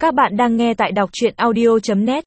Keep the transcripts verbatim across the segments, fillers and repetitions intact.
Các bạn đang nghe tại đọc truyện audio chấm net.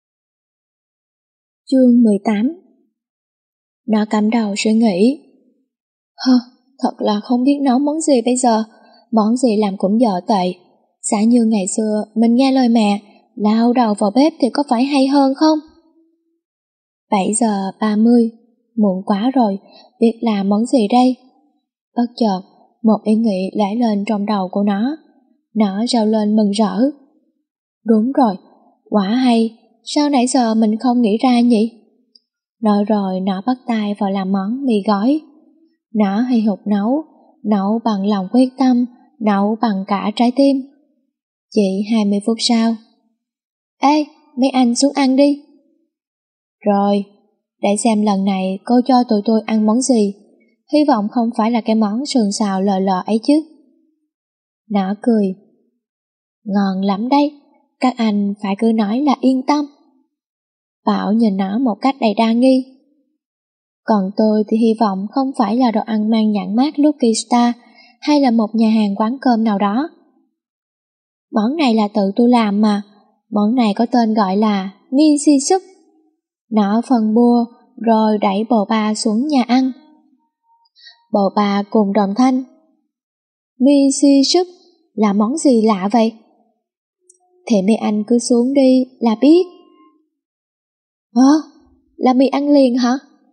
Chương mười tám. Nó cắm đầu suy nghĩ. Hơ, thật là không biết nấu món gì bây giờ. Món gì làm cũng dở tệ. Giả như ngày xưa mình nghe lời mẹ, lao đầu vào bếp thì có phải hay hơn không? bảy giờ ba mươi, muộn quá rồi, biết làm món gì đây? Bất chợt, một ý nghĩ lóe lên trong đầu của nó. Nó reo lên mừng rỡ. Đúng rồi, quả hay, sao nãy giờ mình không nghĩ ra nhỉ? Nói rồi nó bắt tay vào làm món mì gói. Nó hay hụt nấu, nấu bằng lòng quyết tâm, nấu bằng cả trái tim. Chỉ hai mươi phút sau. Ê, mấy anh xuống ăn đi. Rồi, để xem lần này cô cho tụi tôi ăn món gì. Hy vọng không phải là cái món sườn xào lờ lờ ấy chứ. Nó cười. Ngon lắm đấy, các anh phải cứ nói là yên tâm. Bảo nhìn nó một cách đầy đa nghi. Còn tôi thì hy vọng không phải là đồ ăn mang nhãn mác Lucky Star hay là một nhà hàng quán cơm nào đó. Món này là tự tôi làm mà, món này có tên gọi là Misi Soup. Nó phần bua rồi đẩy bồ ba xuống nhà ăn. Bồ ba cùng đồng thanh. Misi Soup là món gì lạ vậy? Thì mấy anh cứ xuống đi là biết. Ơ, là mì ăn liền hả?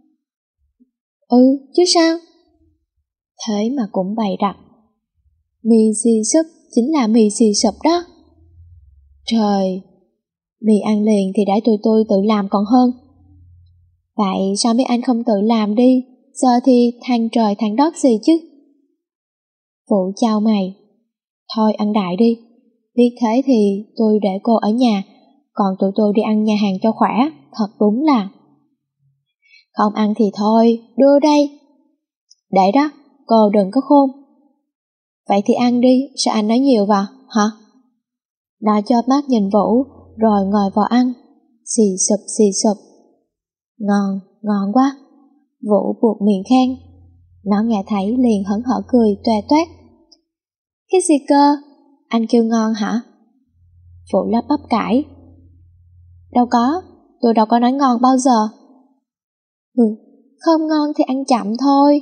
Ừ, chứ sao? Thế mà cũng bày đặt. Mì xì súp chính là mì xì sụp đó. Trời, mì ăn liền thì để tụi tôi tự làm còn hơn. Vậy sao mấy anh không tự làm đi? Giờ thì than trời than đất gì chứ? Vũ chào mày. Thôi ăn đại đi. Biết thế thì tôi để cô ở nhà, còn tụi tôi đi ăn nhà hàng cho khỏe. Thật đúng là. Không ăn thì thôi, đưa đây. Để đó, cô đừng có khôn. Vậy thì ăn đi, sao anh nói nhiều vào, hả? Nó chớp mắt nhìn Vũ, rồi ngồi vào ăn. Xì sụp xì sụp. Ngon, ngon quá. Vũ buộc miệng khen. Nó nghe thấy liền hớn hở cười toe toét. Cái gì cơ? Anh kêu ngon hả? Vũ lắp bắp cãi. Đâu có, tôi đâu có nói ngon bao giờ. Ừ, không ngon thì ăn chậm thôi.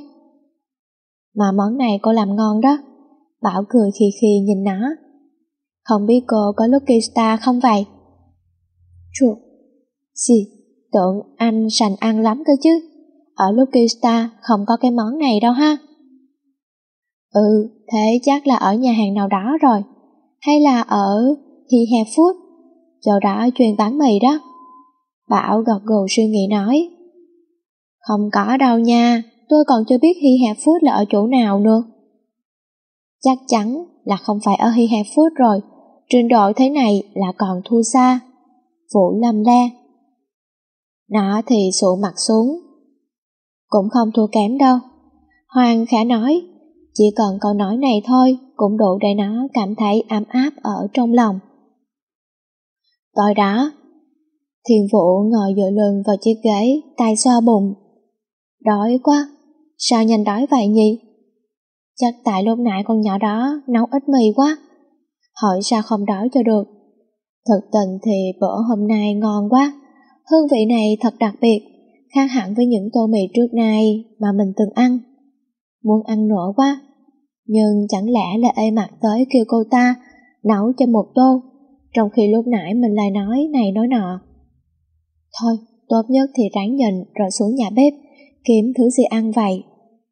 Mà món này cô làm ngon đó. Bảo cười khì khì nhìn nó. Không biết cô có Lucky Star không vậy? Chuột. Gì, tưởng anh sành ăn lắm cơ chứ. Ở Lucky Star không có cái món này đâu ha. Ừ, thế chắc là ở nhà hàng nào đó rồi. Hay là ở He Have Food, chỗ đó chuyên bán mì đó. Bảo gật gù suy nghĩ nói. Không có đâu nha, tôi còn chưa biết He Have Food là ở chỗ nào nữa. Chắc chắn là không phải ở He Have Food rồi, trình độ thế này là còn thua xa. Vũ lầm le. Nó thì sụ mặt xuống. Cũng không thua kém đâu. Hoàng khẽ nói, chỉ cần câu nói này thôi cũng đủ để nó cảm thấy ấm áp ở trong lòng. Tối đó, Thiên Vũ ngồi dựa lưng vào chiếc ghế, tay xoa bụng. Đói quá, sao nhanh đói vậy nhỉ? Chắc tại lúc nãy con nhỏ đó nấu ít mì quá. Hỏi sao không đói cho được. Thực tình thì bữa hôm nay ngon quá. Hương vị này thật đặc biệt, khác hẳn với những tô mì trước nay mà mình từng ăn. Muốn ăn nữa quá. Nhưng chẳng lẽ là ê mặt tới kêu cô ta nấu cho một tô, trong khi lúc nãy mình lại nói này nói nọ. Thôi, tốt nhất thì ráng nhìn rồi xuống nhà bếp kiếm thứ gì ăn vậy.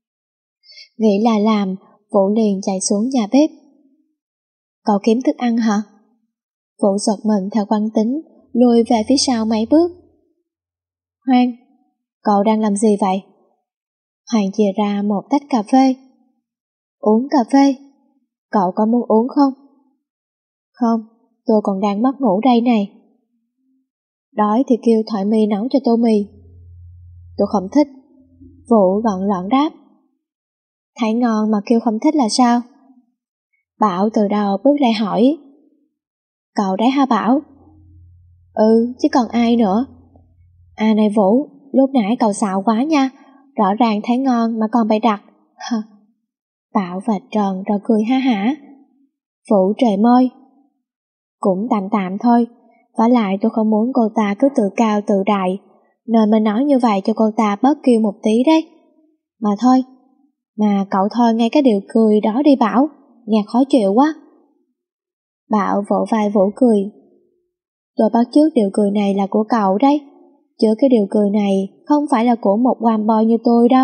Nghĩ là làm, Vũ liền chạy xuống nhà bếp. Cậu kiếm thức ăn hả? Vũ giật mình theo quán tính, lùi về phía sau mấy bước. Hoang, cậu đang làm gì vậy? Hoàng chìa ra một tách cà phê. Uống cà phê? Cậu có muốn uống không? Không, tôi còn đang mất ngủ đây này. Đói thì kêu Thoại My nấu cho tô mì. Tôi không thích. Vũ gọn lọn đáp. Thấy ngon mà kêu không thích là sao? Bảo từ đầu bước lại hỏi. Cậu đấy hả Bảo? Ừ, chứ còn ai nữa. À này Vũ, lúc nãy cậu xạo quá nha. Rõ ràng thấy ngon mà còn bày đặt. Bảo vạch tròn rồi cười ha hả. Vũ trề môi. Cũng tạm tạm thôi, vả lại tôi không muốn cô ta cứ tự cao tự đại, nên mình nói như vậy cho cô ta bớt kêu một tí đấy. Mà thôi, mà cậu thôi ngay cái điều cười đó đi Bảo, nghe khó chịu quá. Bảo vỗ vai Vũ cười. Tôi bắt chước điều cười này là của cậu đấy, chứ cái điều cười này không phải là của một one boy như tôi đâu.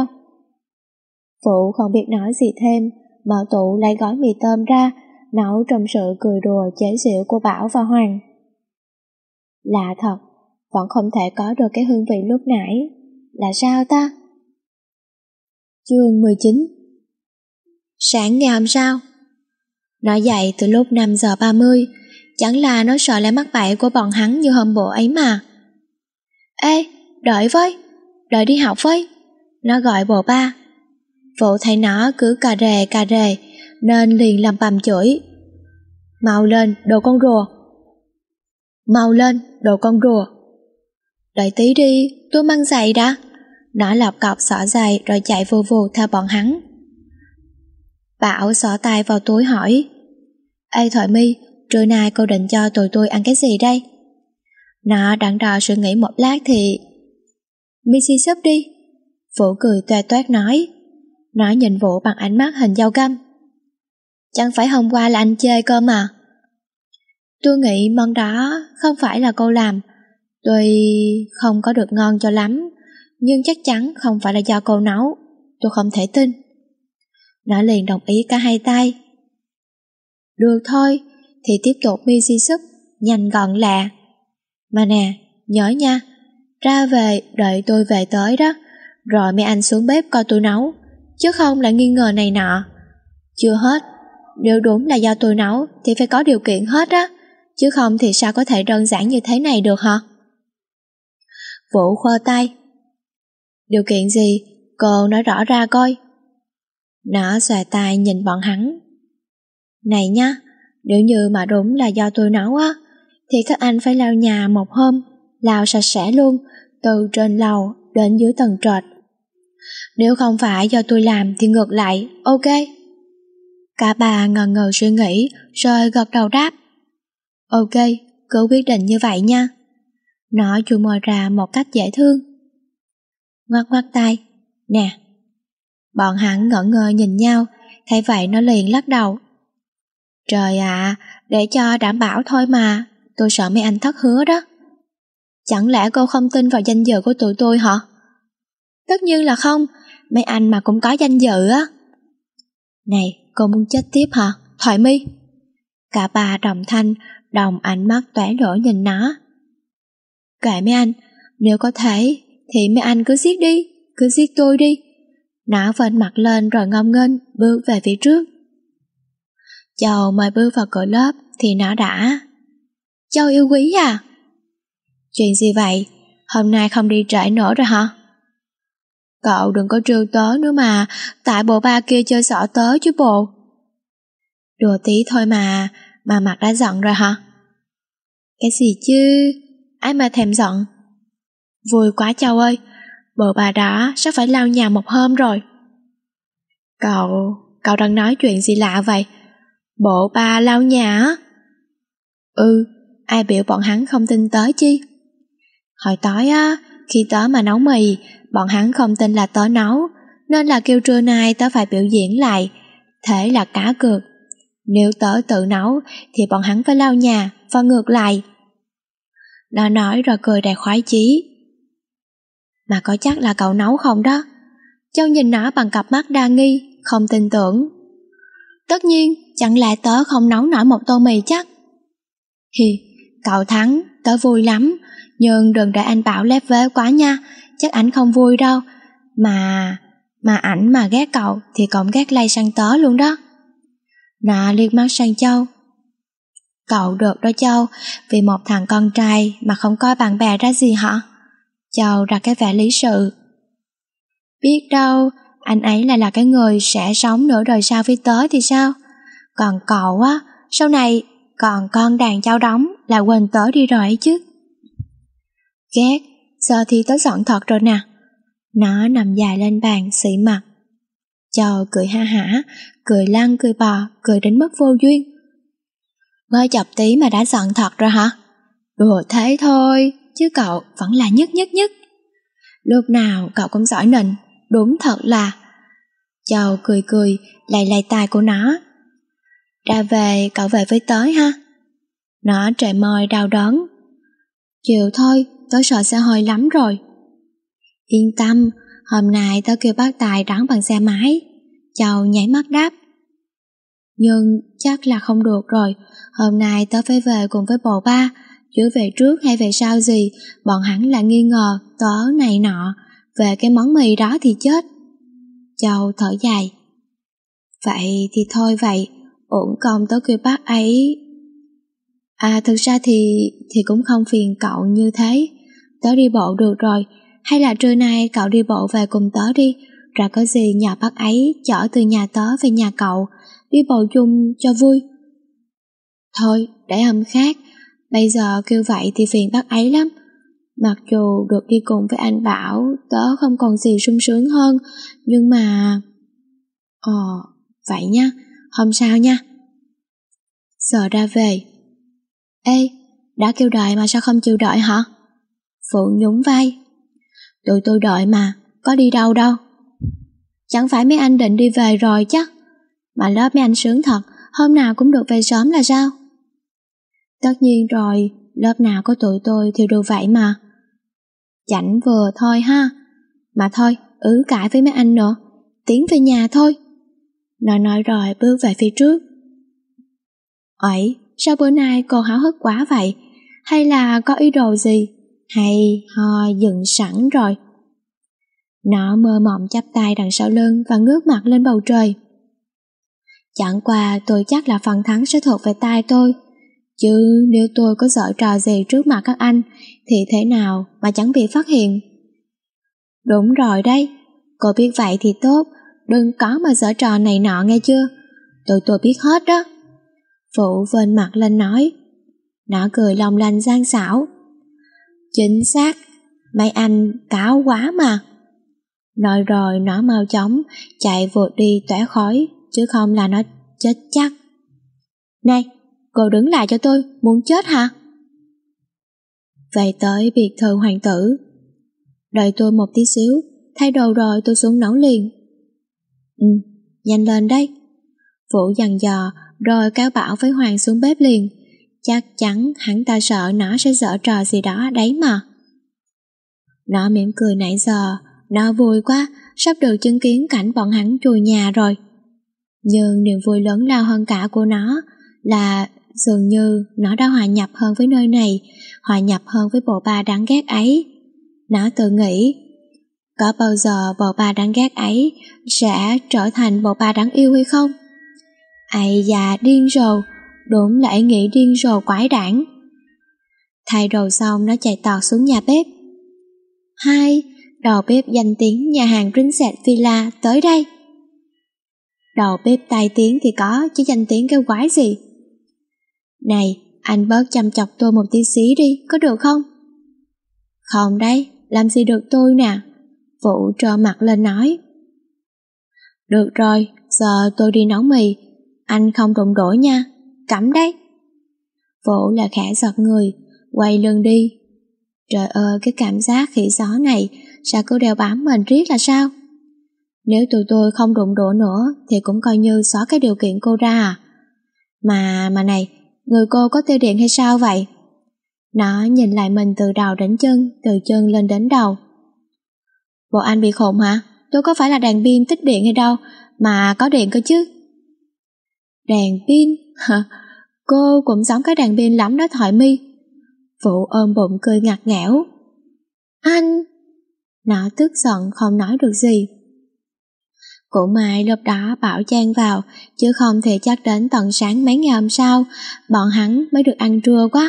Vũ không biết nói gì thêm, mở tủ lấy gói mì tôm ra, nấu trong sự cười đùa chế giễu của Bảo và Hoàng. Lạ thật, vẫn không thể có được cái hương vị lúc nãy. Là sao ta? Chương mười chín. Sáng ngày hôm sau, nó dậy từ lúc năm giờ ba mươi, chẳng là nó sợ lại mắc bẫy của bọn hắn như hôm bữa ấy mà. Ê, đợi với, đợi đi học với, nó gọi bồ ba. Vũ thấy nó cứ cà rề cà rề, nên liền lầm bầm chửi. Mau lên, đồ con rùa. Mau lên, đồ con rùa. Đợi tí đi, tôi mang giày đã. Nó lọc cọc xỏ giày rồi chạy vù vù theo bọn hắn. Bảo xỏ tay vào túi hỏi. Ê Thoại My, trưa nay cô định cho tụi tôi ăn cái gì đây? Nó đắn đo suy nghĩ một lát thì... Missy súp đi. Vũ cười toe toét nói. Nó nhìn Vũ bằng ánh mắt hình dao găm. Chẳng phải hôm qua là anh chê cơ mà. Tôi nghĩ món đó không phải là cô làm. Tuy không có được ngon cho lắm, nhưng chắc chắn không phải là do cô nấu. Tôi không thể tin. Nó liền đồng ý cả hai tay. Được thôi, thì tiếp tục Missy súp, nhanh gọn lẹ. Mà nè, nhớ nha, ra về đợi tôi về tới đó, rồi mấy anh xuống bếp coi tôi nấu, chứ không lại nghi ngờ này nọ. Chưa hết, nếu đúng là do tôi nấu thì phải có điều kiện hết á, chứ không thì sao có thể đơn giản như thế này được hả? Vũ khoa tay. Điều kiện gì? Cô nói rõ ra coi. Nó xòe tay nhìn bọn hắn. Này nha, nếu như mà đúng là do tôi nấu á, thì các anh phải lau nhà một hôm, lau sạch sẽ luôn, từ trên lầu đến dưới tầng trệt. Nếu không phải do tôi làm thì ngược lại, ok. Cả bà ngần ngừ suy nghĩ, rồi gật đầu đáp. Ok, cứ quyết định như vậy nha. Nó chu môi ra một cách dễ thương. Ngoắc ngoắc tay. Nè. Bọn hắn ngỡ ngơ nhìn nhau, thấy vậy nó liền lắc đầu. Trời ạ, à, để cho đảm bảo thôi mà, tôi sợ mấy anh thất hứa đó. Chẳng lẽ cô không tin vào danh dự của tụi tôi hả? Tất nhiên là không, mấy anh mà cũng có danh dự á. Này, cô muốn chết tiếp hả, Thoại My? Cả ba đồng thanh, đồng ánh mắt tóe lửa nhìn nó. Kệ mấy anh, nếu có thể thì mấy anh cứ giết đi, cứ giết tôi đi. Nó vênh mặt lên rồi ngông nghênh bước về phía trước. Châu mới bước vào cửa lớp thì nó đã. Châu yêu quý à? Chuyện gì vậy? Hôm nay không đi trễ nữa rồi hả? Cậu đừng có trêu tớ nữa mà, tại bộ ba kia chơi xỏ tớ chứ bộ. Đùa tí thôi mà, mà mặt đã giận rồi hả? Cái gì chứ? Ai mà thèm giận? Vui quá Châu ơi, bộ bà đó sắp phải lau nhà một hôm rồi. Cậu, cậu đang nói chuyện gì lạ vậy? Bộ ba lau nhà á? Ừ, ai biểu bọn hắn không tin tớ chi? Hồi tối á, khi tớ mà nấu mì, bọn hắn không tin là tớ nấu, nên là kêu trưa nay tớ phải biểu diễn lại. Thế là cá cược. Nếu tớ tự nấu thì bọn hắn phải lau nhà, và ngược lại. Nó nói rồi cười đầy khoái chí. Mà có chắc là cậu nấu không đó? Châu nhìn nó bằng cặp mắt đa nghi, không tin tưởng. Tất nhiên, chẳng lẽ tớ không nấu nổi một tô mì chắc? Hi, cậu thắng, tớ vui lắm, nhưng đừng để anh Bảo lép vế quá nha, chắc ảnh không vui đâu. Mà, mà ảnh mà ghét cậu thì cũng ghét lây sang tớ luôn đó. Nó liếc mắt sang Châu. Cậu được đó Châu, vì một thằng con trai mà không coi bạn bè ra gì hả? Châu ra cái vẻ lý sự. Biết đâu, anh ấy lại là cái người sẽ sống nửa đời sau với tớ thì sao? Còn cậu á, sau này còn con đàn cháu đóng là quên tớ đi rồi ấy chứ. Ghét, giờ thì tớ giận thật rồi nè. Nó nằm dài lên bàn xị mặt. Châu cười ha hả, cười lăn cười bò, cười đến mức vô duyên. Mới chọc tí mà đã giận thật rồi hả? Đùa thế thôi, chứ cậu vẫn là nhất nhất nhất. Lúc nào cậu cũng giỏi nịnh, đúng thật là. Châu cười cười, lay lay tai của nó. Ra về, cậu về với tớ ha. Nó trề môi đau đớn. Chịu thôi, tớ sợ xe hơi lắm rồi. Yên tâm, hôm nay tớ kêu bác Tài đón bằng xe máy. Châu nháy mắt đáp. Nhưng chắc là không được rồi, hôm nay tớ phải về cùng với bồ ba, chứ về trước hay về sau gì, bọn hắn là nghi ngờ tớ này nọ, về cái món mì đó thì chết. Châu thở dài. Vậy thì thôi vậy, uổng công tớ kêu bác ấy. À thực ra thì thì cũng không phiền cậu như thế, tớ đi bộ được rồi, hay là trưa nay cậu đi bộ về cùng tớ đi, rồi có gì nhờ bác ấy chở từ nhà tớ về nhà cậu, đi bộ chung cho vui. Thôi, để hôm khác, bây giờ kêu vậy thì phiền bác ấy lắm. Mặc dù được đi cùng với anh Bảo, tớ không còn gì sung sướng hơn, nhưng mà... Ờ, vậy nha, hôm sau nha. Giờ ra về. Ê, đã kêu đợi mà sao không chịu đợi hả? Phụ nhún vai. Tụi tôi đợi mà, có đi đâu đâu. Chẳng phải mấy anh định đi về rồi chắc. Mà lớp mấy anh sướng thật, hôm nào cũng được về sớm là sao? Tất nhiên rồi, lớp nào có tụi tôi thì được vậy mà. Chảnh vừa thôi ha. Mà thôi, ứ cãi với mấy anh nữa, tiến về nhà thôi. Nó nói rồi bước về phía trước. Ấy, sao bữa nay cô háo hức quá vậy? Hay là có ý đồ gì? Hay ho dựng sẵn rồi? Nó mơ mộng chắp tay đằng sau lưng và ngước mặt lên bầu trời. Chẳng qua tôi chắc là phần thắng sẽ thuộc về tay tôi. Chứ nếu tôi có giở trò gì trước mặt các anh thì thế nào mà chẳng bị phát hiện. Đúng rồi đấy, cô biết vậy thì tốt, đừng có mà giở trò này nọ nghe chưa. Tụi tôi biết hết đó. Phụ vênh mặt lên nói. Nó cười long lanh gian xảo. Chính xác, mấy anh cáo quá mà. Nói rồi nó mau chóng chạy vụt đi tóe khói, chứ không là nó chết chắc. Này, cô đứng lại cho tôi, muốn chết hả? Về tới biệt thự hoàng tử. Đợi tôi một tí xíu, thay đồ rồi tôi xuống nấu liền. Ừ, nhanh lên đấy. Vũ dặn dò rồi cáo bảo với Hoàng xuống bếp liền. Chắc chắn hắn ta sợ nó sẽ giở trò gì đó đấy mà. Nó mỉm cười nãy giờ, nó vui quá, sắp được chứng kiến cảnh bọn hắn chùi nhà rồi. Nhưng niềm vui lớn lao hơn cả của nó là dường như nó đã hòa nhập hơn với nơi này, hòa nhập hơn với bộ ba đáng ghét ấy. Nó tự nghĩ, có bao giờ bộ ba đáng ghét ấy sẽ trở thành bộ ba đáng yêu hay không? Ây da, điên rồ, đúng là ý nghĩ điên rồ quái đản. Thay đồ xong nó chạy tọt xuống nhà bếp. Hai, đầu bếp danh tiếng nhà hàng Princess Villa tới đây. Đầu bếp tai tiếng thì có, chứ danh tiếng kêu quái gì. Này, anh bớt chăm chọc tôi một tí xí đi, có được không? Không đấy, làm gì được tôi nè. Vũ trơ mặt lên nói. Được rồi, giờ tôi đi nấu mì, anh không đụng đổ nha, cấm đấy. Vũ là khẽ giật người, quay lưng đi. Trời ơi, cái cảm giác khỉ gió này sao cứ đeo bám mình riết là sao? Nếu tụi tôi không đụng đổ nữa thì cũng coi như xóa cái điều kiện cô ra à? Mà, mà này, người cô có tiêu điện hay sao vậy? Nó nhìn lại mình từ đầu đến chân, từ chân lên đến đầu. Bộ anh bị khùng hả? Tôi có phải là đèn pin tích điện hay đâu, mà có điện cơ chứ. Đèn pin? Hả? Cô cũng giống cái đèn pin lắm đó Thoại My. Vũ ôm bụng cười ngặt nghẽo. Anh! Nó tức giận không nói được gì. Cụ Mai lúc đó bảo chen vào, chứ không thì chắc đến tận sáng mấy ngày hôm sau, bọn hắn mới được ăn trưa quá.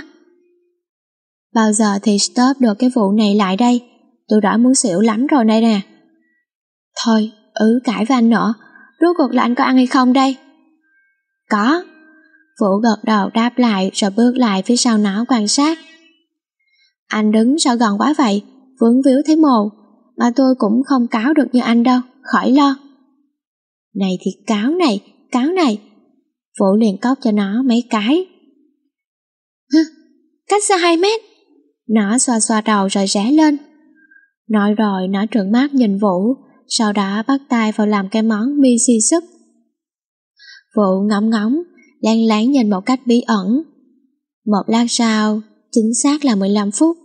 Bao giờ thì stop được cái vụ này lại đây? Tôi đã muốn xỉu lắm rồi đây nè. Thôi, ứ cãi với anh nữa, rốt cuộc là anh có ăn hay không đây? Có. Vũ gật đầu đáp lại rồi bước lại phía sau nó quan sát. Anh đứng sao gần quá vậy, vướng víu thấy mồ, mà tôi cũng không cáo được như anh đâu, khỏi lo. Này thì cáo này, cáo này. Vũ liền cốc cho nó mấy cái. cách xa hai mét. Nó xoa xoa đầu rồi rẽ lên. Nói rồi nó trợn mắt nhìn Vũ, sau đó bắt tay vào làm cái món miso súp. Vũ ngóng ngóng, láng láng nhìn một cách bí ẩn. Một lát sau, chính xác là mười lăm phút.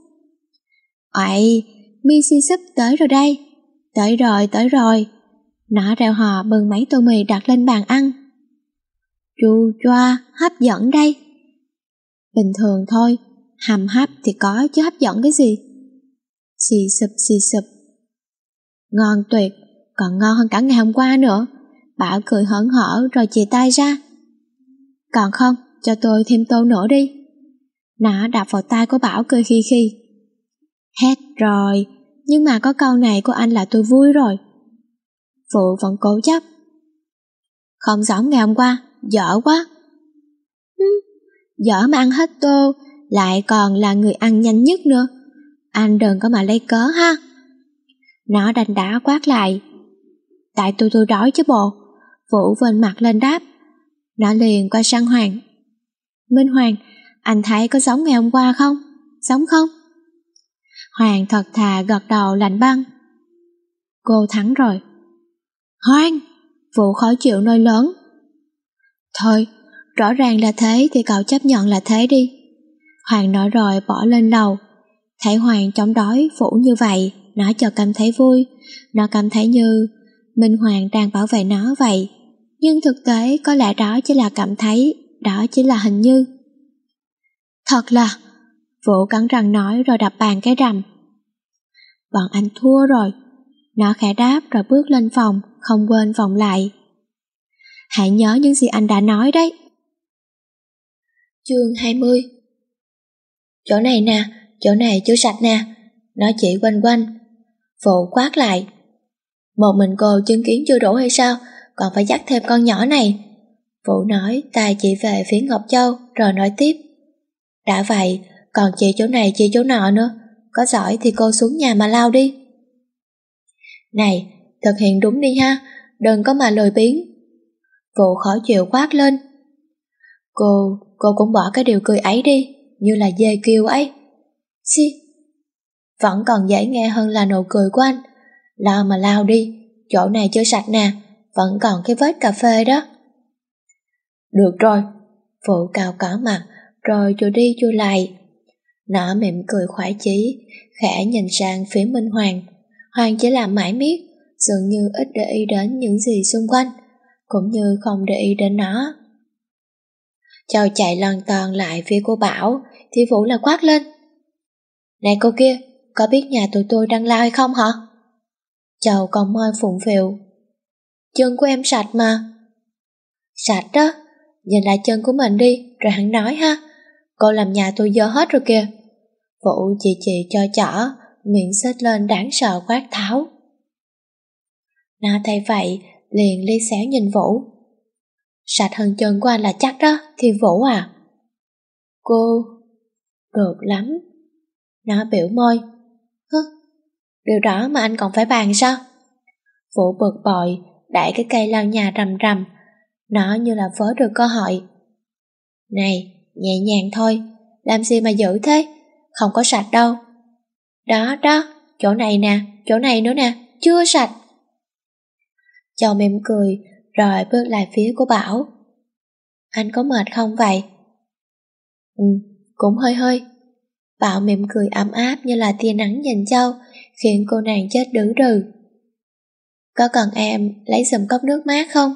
Uầy, miso súp tới rồi đây. Tới rồi, tới rồi. Nó reo hò bưng mấy tô mì đặt lên bàn ăn. Chua choa, hấp dẫn đây. Bình thường thôi, hầm hấp thì có chứ hấp dẫn cái gì. Xì sụp xì sụp. Ngon tuyệt, còn ngon hơn cả ngày hôm qua nữa. Bảo cười hớn hở rồi chìa tay ra. Còn không, cho tôi thêm tô nữa đi. Nó đạp vào tay của Bảo cười khi khi. Hết rồi, nhưng mà có câu này của anh là tôi vui rồi. Phụ vẫn cố chấp. Không giống ngày hôm qua, dở quá. Hứ, dở mà ăn hết tô, lại còn là người ăn nhanh nhất nữa. Anh đừng có mà lấy cớ ha. Nó đành đá quát lại. Tại tôi tôi đói chứ bộ. Vũ vênh mặt lên đáp. Nó liền qua sang Hoàng. Minh Hoàng, anh thấy có giống ngày hôm qua không? Giống không? Hoàng thật thà gật đầu lạnh băng. Cô thắng rồi. Hoàng! Vũ khó chịu nơi lớn. Thôi, rõ ràng là thế thì cậu chấp nhận là thế đi. Hoàng nói rồi bỏ lên lầu. Thấy Hoàng chống đối Vũ như vậy, nó chợt cảm thấy vui. Nó cảm thấy như Minh Hoàng đang bảo vệ nó vậy. Nhưng thực tế có lẽ đó chỉ là cảm thấy, đó chỉ là hình như. Thật là... Vũ cắn răng nói rồi đập bàn cái rầm. Bọn anh thua rồi. Nó khẽ đáp rồi bước lên phòng, không quên vòng lại. Hãy nhớ những gì anh đã nói đấy. Chương hai mươi. Chỗ này nè, chỗ này chưa sạch nè. Nó chỉ quanh quanh. Vũ quát lại. Một mình cô chứng kiến chưa đủ hay sao, còn phải dắt thêm con nhỏ này. Vũ nói, tay chỉ về phía Ngọc Châu rồi nói tiếp. Đã vậy, còn chị chỗ này chị chỗ nọ nữa. Có giỏi thì cô xuống nhà mà lau đi. Này, thực hiện đúng đi ha, đừng có mà lười biếng. Vũ khó chịu quát lên. Cô, cô cũng bỏ cái điều cười ấy đi, như là dê kêu ấy. Xì. Vẫn còn dễ nghe hơn là nụ cười của anh. Lo mà lau đi, chỗ này chưa sạch nè, vẫn còn cái vết cà phê đó. Được rồi. Vũ cào cỏ mặt, rồi chùi đi chùi lại. Nó mỉm cười khoái chí, khẽ nhìn sang phía Minh Hoàng. Hoàng chỉ làm mãi miết, dường như ít để ý đến những gì xung quanh, cũng như không để ý đến nó. Châu chạy lon ton lại phía cô Bảo, thì Vũ là quát lên. Này cô kia, có biết nhà tụi tôi đang lao hay không hả? Châu còn môi phụng phịu. Chân của em sạch mà. Sạch đó, nhìn lại chân của mình đi, rồi hẳn nói ha. Cô làm nhà tôi dơ hết rồi kìa. Vũ chị chị cho chỏ, miệng xếch lên đáng sợ quát tháo. Nó thấy vậy, liền li xéo nhìn Vũ. Sạch hơn chân của anh là chắc đó, thì Vũ à. Cô... Được lắm. Nó biểu môi. Hứ, điều đó mà anh còn phải bàn sao? Vũ bực bội, đẩy cái cây lau nhà rầm rầm. Nó như là vớ được cơ hội. Này, nhẹ nhàng thôi, làm gì mà dữ thế, không có sạch đâu. Đó đó, chỗ này nè, chỗ này nữa nè, chưa sạch. Châu mỉm cười, rồi bước lại phía của Bảo. Anh có mệt không vậy? Ừ, cũng hơi hơi. Bảo mỉm cười ấm áp như là tia nắng nhìn Châu, khiến cô nàng chết đứ đừ. Có cần em lấy giùm cốc nước mát không?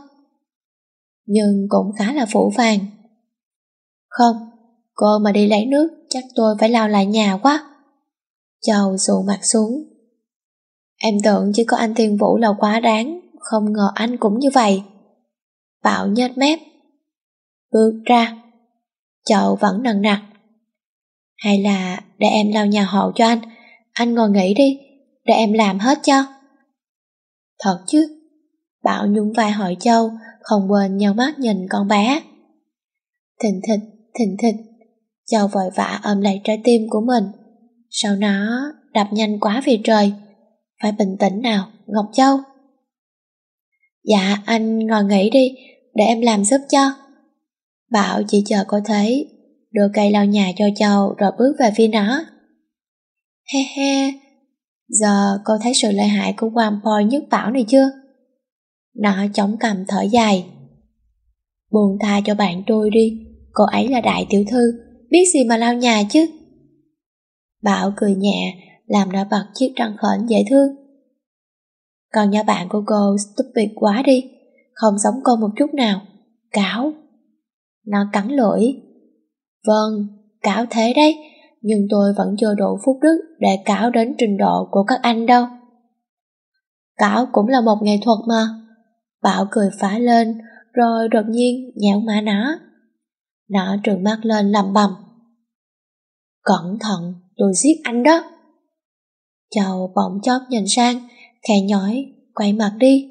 Nhưng cũng khá là phủ vàng. Không, cô mà đi lấy nước chắc tôi phải lao lại nhà quá. Châu xù mặt xuống. Em tưởng chỉ có anh Thiên Vũ là quá đáng, không ngờ anh cũng như vậy. Bảo nhếch mép. Bước ra. Châu vẫn nằng nặc. Hay là để em lau nhà hộ cho anh, anh ngồi nghỉ đi, để em làm hết cho. Thật chứ? Bảo nhún vai hỏi Châu, không quên nhau mắt nhìn con bé. Thình thịch, thình thịch. Châu vội vã ôm lấy trái tim của mình. Sau nó đập nhanh quá vì trời. Phải bình tĩnh nào, Ngọc Châu. Dạ, anh ngồi nghỉ đi, để em làm giúp cho. Bảo chỉ chờ cô thấy đưa cây lau nhà cho Châu rồi bước về phía nó. He he, giờ cô thấy sự lợi hại của One Point Nhất Bảo này chưa? Nó chống cằm thở dài. Buông tha cho bạn tôi đi, cô ấy là đại tiểu thư, biết gì mà lau nhà chứ. Bảo cười nhẹ, làm nó bật chiếc răng khểnh dễ thương. Còn nhỏ bạn của cô stupid quá đi, không giống cô một chút nào. Cáo. Nó cắn lưỡi. Vâng, cáo thế đấy, nhưng tôi vẫn chưa đủ phúc đức để cáo đến trình độ của các anh đâu. Cáo cũng là một nghệ thuật mà. Bảo cười phá lên, rồi đột nhiên nhạo má nó. Nó trừng mắt lên lầm bầm. Cẩn thận, tôi giết anh đó. Châu bỗng chốc nhìn sang, khẽ nhói, quay mặt đi.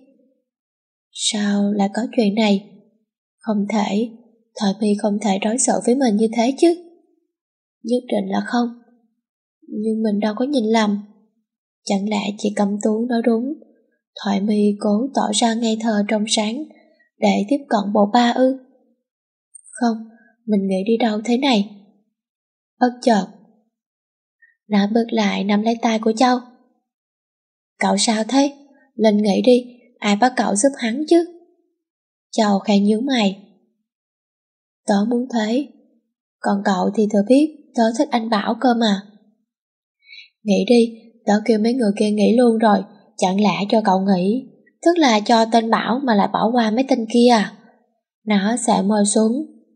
Sao lại có chuyện này? Không thể, Thoại My không thể đối xử với mình như thế chứ. Nhất định là không. Nhưng mình đâu có nhìn lầm. Chẳng lẽ chị Cẩm Tú nói đúng, Thoại My cố tỏ ra ngây thơ trong sáng để tiếp cận bộ ba ư? Không, mình nghĩ đi đâu thế này? Bất chợt, nó bước lại nắm lấy tay của Châu. Cậu sao thế? Lên nghĩ đi, ai bắt cậu giúp hắn chứ? Châu khẽ nhíu mày. Tớ muốn thế, còn cậu thì tớ biết tớ thích anh Bảo cơ mà. Nghĩ đi, tớ kêu mấy người kia nghỉ luôn rồi, chẳng lẽ cho cậu nghỉ, tức là cho tên Bảo mà lại bỏ qua mấy tên kia à? Nó xệ môi xuống.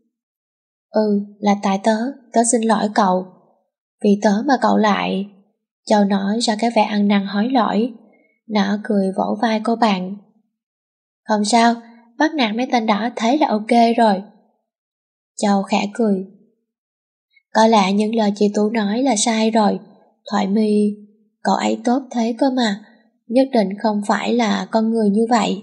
Ừ, là tại tớ, tớ xin lỗi cậu. Vì tớ mà cậu lại... Châu nói ra cái vẻ ăn năn hối lỗi. Nó cười vỗ vai cô bạn. Không sao, bắt nạt mấy tên đó thấy là ok rồi. Châu khẽ cười. Có lẽ những lời chị Tú nói là sai rồi. Thoại My, cậu ấy tốt thế cơ mà, nhất định không phải là con người như vậy.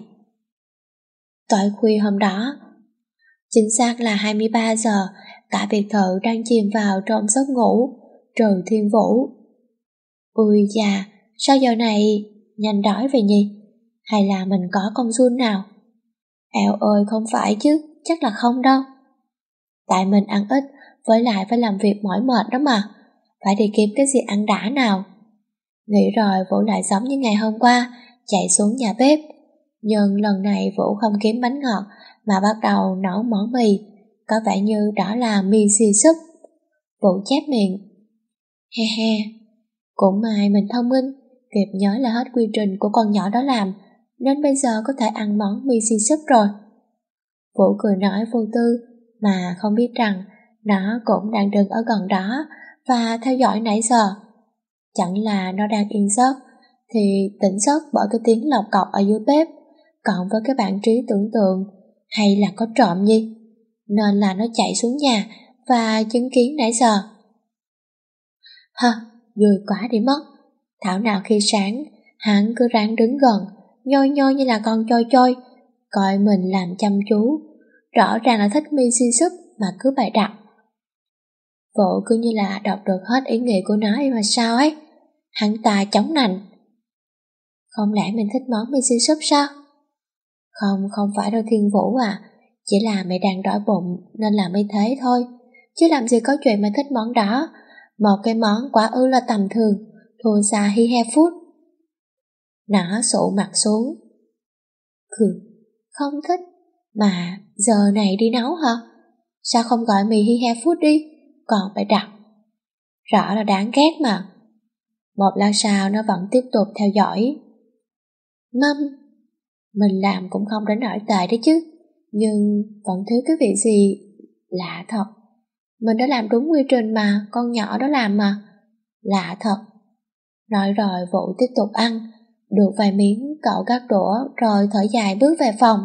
Tối khuya hôm đó, chính xác là hai mươi ba giờ, cả biệt thự đang chìm vào trong giấc ngủ, trừ Thiên Vũ. Ui da, sao giờ này nhanh đói vậy nhỉ? Hay là mình có con giun nào? Eo ơi, không phải chứ, chắc là không đâu. Tại mình ăn ít, với lại phải làm việc mỏi mệt đó mà, phải đi kiếm cái gì ăn đã nào. Nghĩ rồi Vũ lại giống như ngày hôm qua, chạy xuống nhà bếp. Nhưng lần này Vũ không kiếm bánh ngọt mà bắt đầu nấu món mì, có vẻ như đó là mì xì súp. Vũ chép miệng. He he, cũng may mình thông minh, kịp nhớ là hết quy trình của con nhỏ đó làm, nên bây giờ có thể ăn món mì xì súp rồi. Vũ cười nói vô tư, mà không biết rằng nó cũng đang đứng ở gần đó và theo dõi nãy giờ. Chẳng là nó đang yên giấc thì tỉnh giấc bởi cái tiếng lọc cọc ở dưới bếp, cộng với cái bản trí tưởng tượng hay là có trộm gì, nên là nó chạy xuống nhà và chứng kiến nãy giờ. Hả, vui quá đi mất. Thảo nào khi sáng hắn cứ ráng đứng gần, nhoi nhoi như là con trôi trôi, coi mình làm chăm chú, rõ ràng là thích mì xì súp mà cứ bày đặt. Vũ cứ như là đọc được hết ý nghĩ của nó mà sao ấy. Hắn ta chống nạnh. Không lẽ mình thích món mì xì súp sao? Không, không phải đâu Thiên Vũ à, chỉ là mày đang đói bụng nên là mới thế thôi, chứ làm gì có chuyện mà thích món đó. Một cái món quả ư là tầm thường, thua xa hi he food. Nó sụ mặt xuống. Khừ, không thích, mà giờ này đi nấu hả? Sao không gọi mì hi he food đi, còn phải đặt. Rõ là đáng ghét mà. Một lát sau nó vẫn tiếp tục theo dõi. Mâm, mình làm cũng không đến nỗi tệ đấy chứ, nhưng vẫn thiếu cái vị gì lạ thật. Mình đã làm đúng quy trình mà, con nhỏ đó làm mà. Lạ thật. Nói rồi Vũ tiếp tục ăn, được vài miếng cậu gắp đũa rồi thở dài bước về phòng.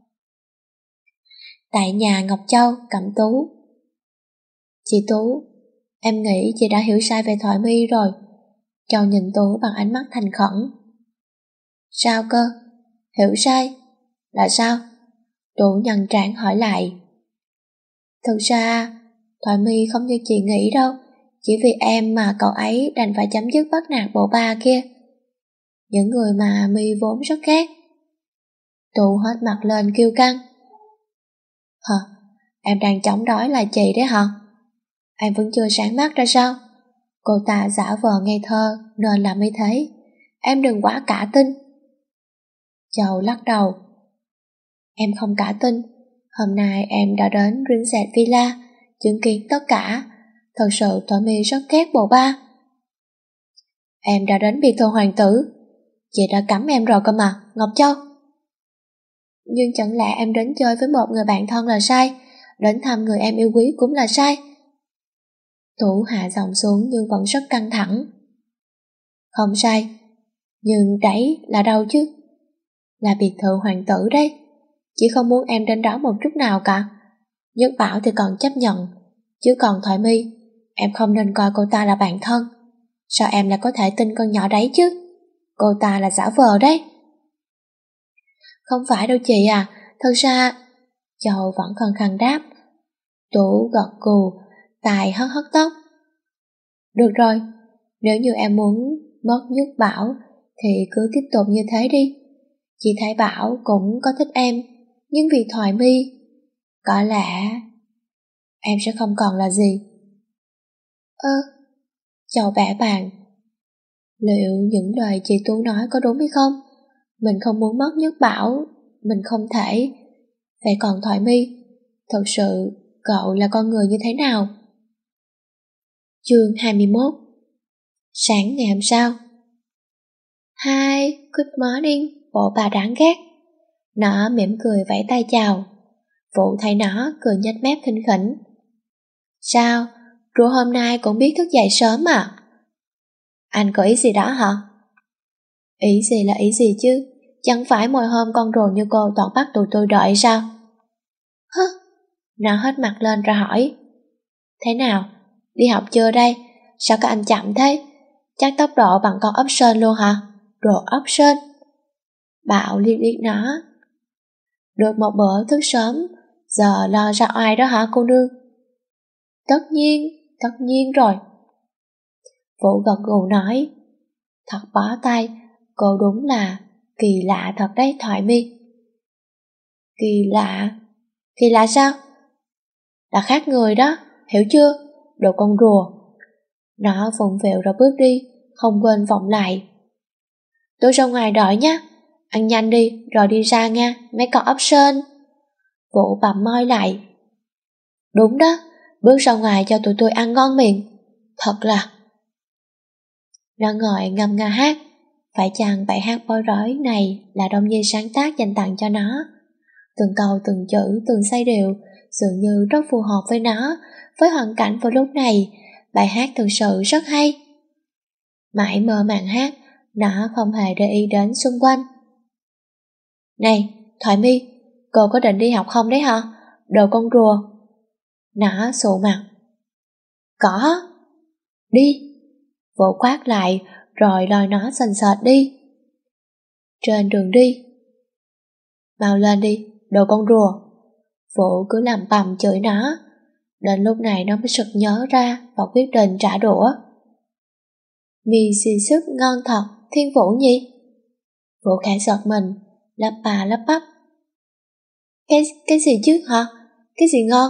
Tại nhà Ngọc Châu, Cẩm Tú. Chị Tú, em nghĩ chị đã hiểu sai về Thoại My rồi. Châu nhìn Tú bằng ánh mắt thành khẩn. Sao cơ? Hiểu sai? Là sao? Tú nhăn trán hỏi lại. Thực ra, Thoại My không như chị nghĩ đâu. Chỉ vì em mà cậu ấy đành phải chấm dứt bắt nạt bộ ba kia. Những người mà My vốn rất ghét. Tú hết mặt lên kêu căng. Hả? Em đang chống đối là chị đấy hả? Anh vẫn chưa sáng mắt ra sao? Cô ta giả vờ ngây thơ nên là mới thế. Em đừng quá cả tin. Châu lắc đầu. Em không cả tin. Hôm nay em đã đến Princess Villa, chứng kiến tất cả. Thật sự Thoại My rất ghét bộ ba. Em đã đến biệt thự hoàng tử. Chị đã cấm em rồi cơ mà, Ngọc Châu. Nhưng chẳng lẽ em đến chơi với một người bạn thân là sai, đến thăm người em yêu quý cũng là sai? Thủ hạ giọng xuống nhưng vẫn rất căng thẳng. Không sai, nhưng đấy là đâu chứ? Là biệt thự hoàng tử đấy. Chỉ không muốn em đến đó một chút nào cả. Nhất Bảo thì còn chấp nhận, chứ còn Thoại My, em không nên coi cô ta là bạn thân. Sao em lại có thể tin con nhỏ đấy chứ? Cô ta là giả vờ đấy. Không phải đâu chị à, thật ra... Châu vẫn khăng khăng đáp. Tú gật gù, tài hất hất tóc. Được rồi, nếu như em muốn mất Nhất Bảo thì cứ tiếp tục như thế đi. Chị thấy Bảo cũng có thích em, nhưng vì Thoại My, có lẽ em sẽ không còn là gì. Ơ, Châu bẻ bàn. Liệu những lời chị Tú nói có đúng hay không? Mình không muốn mất Nhất Bảo, mình không thể. Vậy còn Thoại My, thật sự cậu là con người như thế nào? Chương hai mươi mốt. Sáng ngày hôm sau. Hi, good morning, bộ bà đáng ghét. Nó mỉm cười vẫy tay chào. Vũ thấy nó cười nhếch mép khinh khỉnh. Sao, rùa hôm nay cũng biết thức dậy sớm à? Anh có ý gì đó hả? Ý gì là ý gì chứ? Chẳng phải mỗi hôm con rùa như cô toàn bắt tụi tôi đợi sao? Hứ, nó hết mặt lên rồi hỏi. Thế nào, đi học chưa đây? Sao các anh chậm thế? Chắc tốc độ bằng con ốc sên luôn hả? Đồ ốc sên. Bảo liếc liếc nó. Được một bữa thức sớm, giờ lo ra oai đó hả cô nương? Tất nhiên, tất nhiên rồi. Vũ gật gù nói. Thật bó tay, cô đúng là kỳ lạ thật đấy Thoại My. Kỳ lạ? Kỳ lạ sao? Là khác người đó, hiểu chưa? Đồ con rùa. Nó phụng phịu rồi bước đi, không quên vọng lại. Tôi ra ngoài đợi nhé, ăn nhanh đi rồi đi ra nha, mấy con ốc sên. Vũ bặm môi lại. Đúng đó, bước ra ngoài cho tụi tôi ăn ngon miệng. Thật là... Nó ngồi ngâm nga hát. Phải chăng bài hát bối rối này là Đông Nhi sáng tác dành tặng cho nó? Từng câu từng chữ từng giai điệu dường như rất phù hợp với nó, với hoàn cảnh vào lúc này. Bài hát thực sự rất hay. Mãi mơ màng hát, nó không hề để ý đến xung quanh. Này, Thoại My, cô có định đi học không đấy hả? Đồ con rùa. Nó sụ mặt. Có. Đi. Vũ quát lại rồi lôi nó sành sệt đi. Trên đường đi. Mau lên đi, đồ con rùa. Vũ cứ làm bầm chửi nó. Đến lúc này nó mới sực nhớ ra và quyết định trả đũa. Mì xì sức ngon thật, Thiên Vũ nhỉ? Vũ khẽ giật mình, lắp bà lắp bắp. Cái, cái gì chứ hả? Cái gì ngon?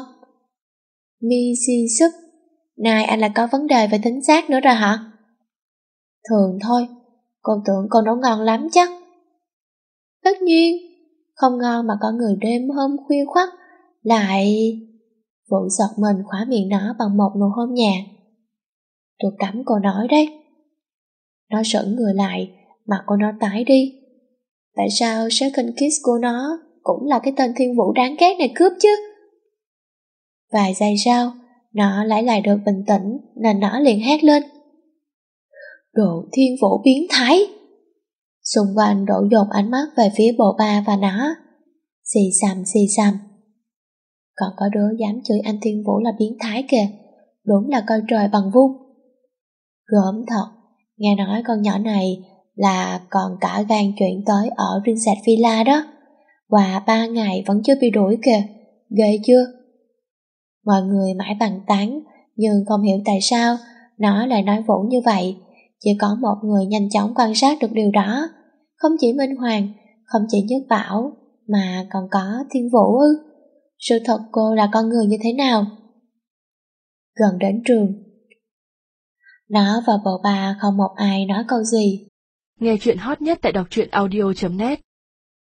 Mì xì sức. Này anh là có vấn đề về tính xác nữa rồi hả? Thường thôi, con tưởng con nấu ngon lắm chắc. Tất nhiên, không ngon mà có người đêm hôm khuya khoắt lại... Vũ giật mình khóa miệng nó bằng một nụ hôn nhạt. Tôi cấm cô nói đấy. Nó sững người lại, mặt cô nó tái đi. Tại sao second kiss của nó cũng là cái tên Thiên Vũ đáng ghét này cướp chứ? Vài giây sau, nó lấy lại được bình tĩnh nên nó liền hét lên. Đồ Thiên Vũ biến thái! Xung quanh đổ dồn ánh mắt về phía bộ ba và nó. Xì xầm xì xầm. Còn có đứa dám chửi anh Thiên Vũ là biến thái kìa. Đúng là coi trời bằng vung. Gớm thật. Nghe nói con nhỏ này là còn cả gan chuyện tới ở Princess Villa đó. Và ba ngày vẫn chưa bị đuổi kìa. Ghê chưa? Mọi người mãi bàn tán, nhưng không hiểu tại sao nó lại nói Vũ như vậy. Chỉ có một người nhanh chóng quan sát được điều đó. Không chỉ Minh Hoàng, không chỉ Nhất Bảo, mà còn có Thiên Vũ ư? Sự thật cô là con người như thế nào? gần đến trường. Nó và bố bà không một ai nói câu gì. Nghe chuyện hot nhất tại đọc truyện audio chấm net